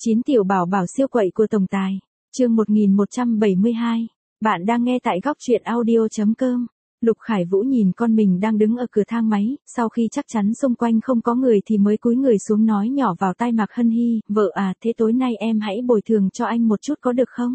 9 tiểu bảo bảo siêu quậy của tổng tài. Chương 1172. Bạn đang nghe tại góc truyện audio.com. Lục Khải Vũ nhìn con mình đang đứng ở cửa thang máy, sau khi chắc chắn xung quanh không có người thì mới cúi người xuống nói nhỏ vào tai Mạc Hân Hi, "Vợ à, thế tối nay em hãy bồi thường cho anh một chút có được không?"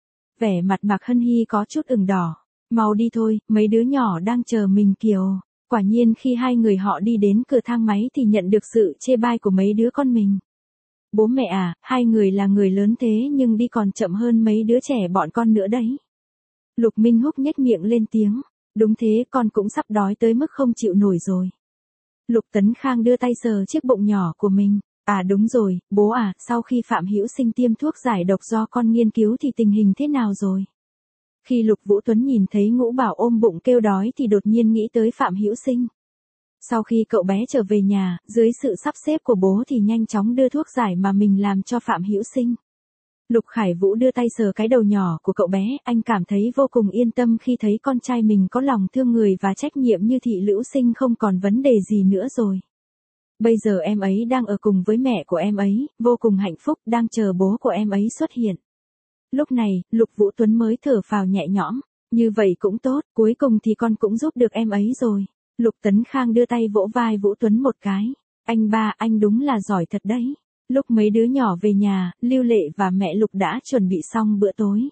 Vẻ mặt Mạc Hân Hi có chút ửng đỏ. "Mau đi thôi, mấy đứa nhỏ đang chờ mình kìa." Quả nhiên khi hai người họ đi đến cửa thang máy thì nhận được sự chê bai của mấy đứa con mình. "Bố mẹ à, hai người là người lớn thế nhưng đi còn chậm hơn mấy đứa trẻ bọn con nữa đấy." Lục Minh Húc nhếch miệng lên tiếng. "Đúng thế, con cũng sắp đói tới mức không chịu nổi rồi." Lục Tấn Khang đưa tay sờ chiếc bụng nhỏ của mình. "À đúng rồi, bố à, sau khi Phạm Hữu Sinh tiêm thuốc giải độc do con nghiên cứu thì tình hình thế nào rồi?" Khi Lục Vũ Tuấn nhìn thấy Ngũ Bảo ôm bụng kêu đói thì đột nhiên nghĩ tới Phạm Hữu Sinh. Sau khi cậu bé trở về nhà, dưới sự sắp xếp của bố thì nhanh chóng đưa thuốc giải mà mình làm cho Phạm Hữu Sinh. Lục Khải Vũ đưa tay sờ cái đầu nhỏ của cậu bé, anh cảm thấy vô cùng yên tâm khi thấy con trai mình có lòng thương người và trách nhiệm như Thị Lữu Sinh không còn vấn đề gì nữa rồi. Bây giờ em ấy đang ở cùng với mẹ của em ấy, vô cùng hạnh phúc, đang chờ bố của em ấy xuất hiện. Lúc này, Lục Vũ Tuấn mới thở phào nhẹ nhõm, như vậy cũng tốt, cuối cùng thì con cũng giúp được em ấy rồi. Lục Tấn Khang đưa tay vỗ vai Vũ Tuấn một cái. "Anh ba, anh đúng là giỏi thật đấy." Lúc mấy đứa nhỏ về nhà, Lưu Lệ và mẹ Lục đã chuẩn bị xong bữa tối.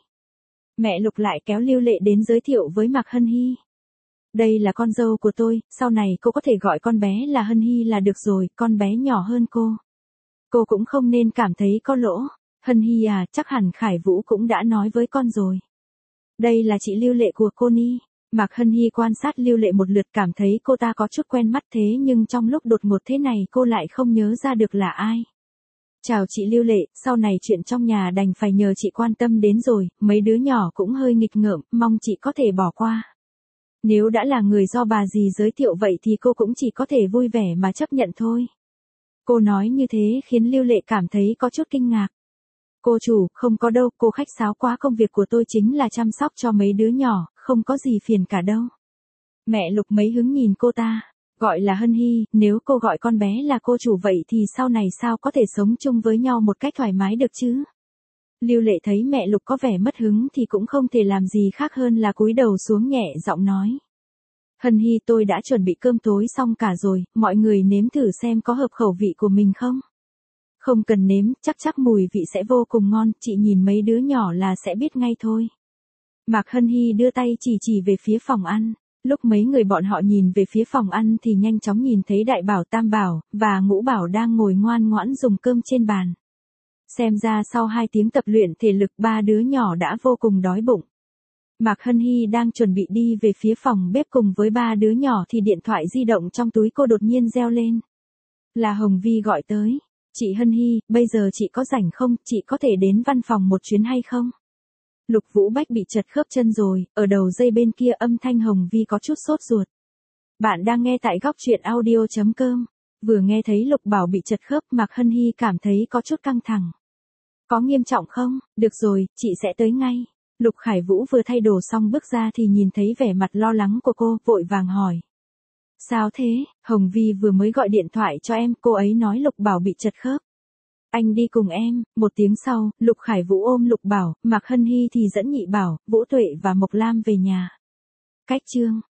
Mẹ Lục lại kéo Lưu Lệ đến giới thiệu với Mạc Hân Hi. "Đây là con dâu của tôi, sau này cô có thể gọi con bé là Hân Hi là được rồi, con bé nhỏ hơn cô. Cô cũng không nên cảm thấy có lỗ. Hân Hi à, chắc hẳn Khải Vũ cũng đã nói với con rồi. Đây là chị Lưu Lệ của cô Ni." Mạc Hân Hi quan sát Lưu Lệ một lượt cảm thấy cô ta có chút quen mắt thế nhưng trong lúc đột ngột thế này cô lại không nhớ ra được là ai. "Chào chị Lưu Lệ, sau này chuyện trong nhà đành phải nhờ chị quan tâm đến rồi, mấy đứa nhỏ cũng hơi nghịch ngợm, mong chị có thể bỏ qua. Nếu đã là người do bà dì giới thiệu vậy thì cô cũng chỉ có thể vui vẻ mà chấp nhận thôi." Cô nói như thế khiến Lưu Lệ cảm thấy có chút kinh ngạc. "Cô chủ, không có đâu, cô khách sáo quá, công việc của tôi chính là chăm sóc cho mấy đứa nhỏ, không có gì phiền cả đâu." Mẹ Lục mấy hứng nhìn cô ta. "Gọi là Hân Hi, nếu cô gọi con bé là cô chủ vậy thì sau này sao có thể sống chung với nhau một cách thoải mái được chứ?" Lưu Lệ thấy mẹ Lục có vẻ mất hứng thì cũng không thể làm gì khác hơn là cúi đầu xuống nhẹ giọng nói. "Hân Hi, tôi đã chuẩn bị cơm tối xong cả rồi, mọi người nếm thử xem có hợp khẩu vị của mình không?" "Không cần nếm, chắc mùi vị sẽ vô cùng ngon, chị nhìn mấy đứa nhỏ là sẽ biết ngay thôi." Mạc Hân Hi đưa tay chỉ về phía phòng ăn. Lúc mấy người bọn họ nhìn về phía phòng ăn thì nhanh chóng nhìn thấy Đại Bảo, Tam Bảo, và Ngũ Bảo đang ngồi ngoan ngoãn dùng cơm trên bàn. Xem ra sau 2 tiếng tập luyện thể lực ba đứa nhỏ đã vô cùng đói bụng. Mạc Hân Hi đang chuẩn bị đi về phía phòng bếp cùng với ba đứa nhỏ thì điện thoại di động trong túi cô đột nhiên reo lên. Là Hồng Vi gọi tới. "Chị Hân Hi, bây giờ chị có rảnh không, chị có thể đến văn phòng một chuyến hay không?" Lục Vũ Bách bị chật khớp chân rồi, ở đầu dây bên kia âm thanh Hồng Vi có chút sốt ruột. Bạn đang nghe tại góc truyện audio.com. Vừa nghe thấy Lục Bảo bị chật khớp, Mạc Hân Hi cảm thấy có chút căng thẳng. "Có nghiêm trọng không?" "Được rồi, chị sẽ tới ngay." Lục Khải Vũ vừa thay đồ xong bước ra thì nhìn thấy vẻ mặt lo lắng của cô, vội vàng hỏi. "Sao thế?" "Hồng Vi vừa mới gọi điện thoại cho em, cô ấy nói Lục Bảo bị chật khớp. Anh đi cùng em." Một tiếng sau, Lục Khải Vũ ôm Lục Bảo, Mạc Hân Hi thì dẫn Nhị Bảo, Vũ Tuệ và Mộc Lam về nhà. Cách chương